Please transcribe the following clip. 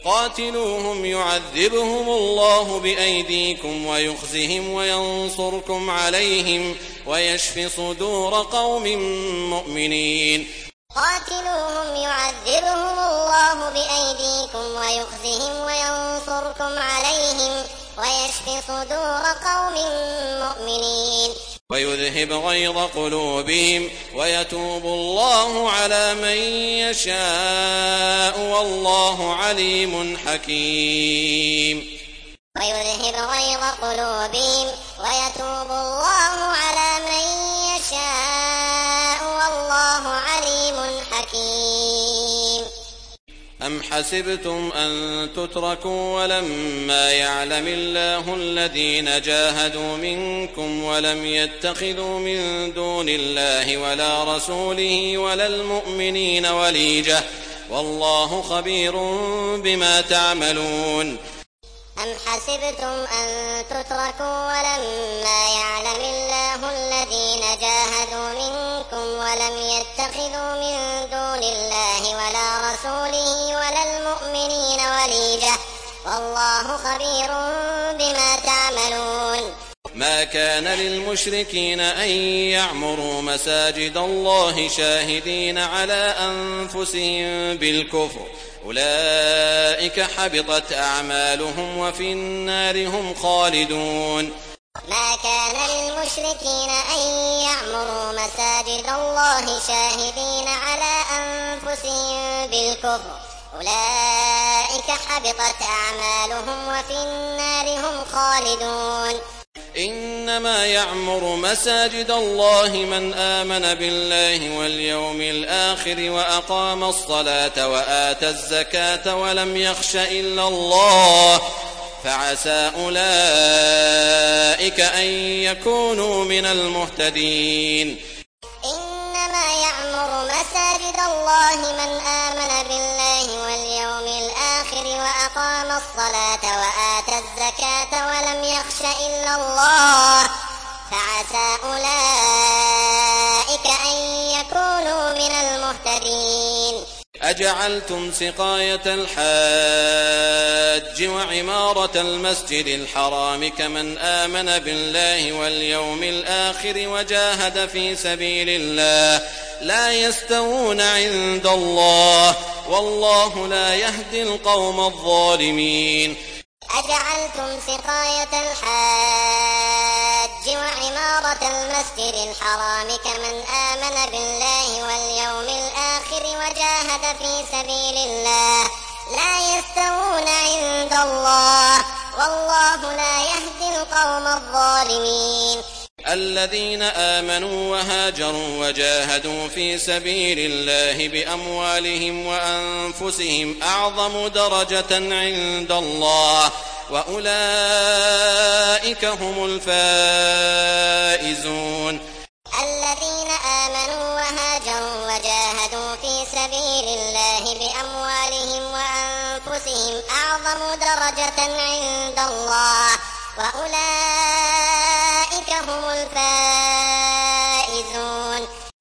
قاتلوهم يعذبهم الله بأيديكم ويخزهم وينصركم عليهم ويشف صدور قوم مؤمنين. قاتلوهم يعذبهم الله بأيديكم ويخزهم وينصركم عليهم ويشف صدور قوم مؤمنين. ويذهب غيظ قلوبهم ويتوب الله على من يشاء والله عليم حكيم. ويذهب غيظ قلوبهم ويتوب الله على من يشاء والله عليم حكيم. أم حسبتم أن تتركوا ولما يعلم الله الذين جاهدوا منكم ولم يتخذوا من دون الله ولا رسوله ولا المؤمنين وليجة والله خبير بما تعملون. أم حسبتم أن تتركوا ولما يعلم الله الذين جاهدوا منكم ولم يتخذوا من دون الله ولا رسوله ولا المؤمنين وليجة والله خبير بما تعملون. ما كان للمشركين أن يعمروا مساجد الله شاهدين على أنفسهم بالكفر أولئك حبطت أعمالهم وفي النار هم خالدون. ما كان للمشركين أن يعمروا مساجد الله شاهدين على أنفسهم بالكفر أولئك حبطت أعمالهم وفي النار هم خالدون. إنما يعمر مساجد الله من آمن بالله واليوم الآخر وأقام الصلاة وآتى الزكاة ولم يخش إلا الله فعسى أولئك أن يكونوا من المهتدين. إنما يعمر مساجد الله من آمن بالله واليوم الآخر وأقام الصلاة وآتى الزكاة ولم يخش إلا الله فعسى أولئك أن يكونوا من المهتدين. أجعلتم سقاية الحاج وعمارة المسجد الحرام كمن آمن بالله واليوم الآخر وجاهد في سبيل الله لا يستوون عند الله والله لا يهدي القوم الظالمين. أجعلتم سقاية الحاج وعمارة المسجد الحرام كمن آمن بالله واليوم الآخر وجاهد في سبيل الله لا يستوون عند الله والله لا يهدي القوم الظالمين. الذين آمنوا وهاجروا وجاهدوا في سبيل الله بأموالهم وأنفسهم أعظم درجة عند الله وأولئك هم الفائزون. الذين آمنوا وهاجروا وجاهدوا في سبيل الله بأموالهم وأنفسهم أعظم درجة عند الله وأولئك هم الفائزون.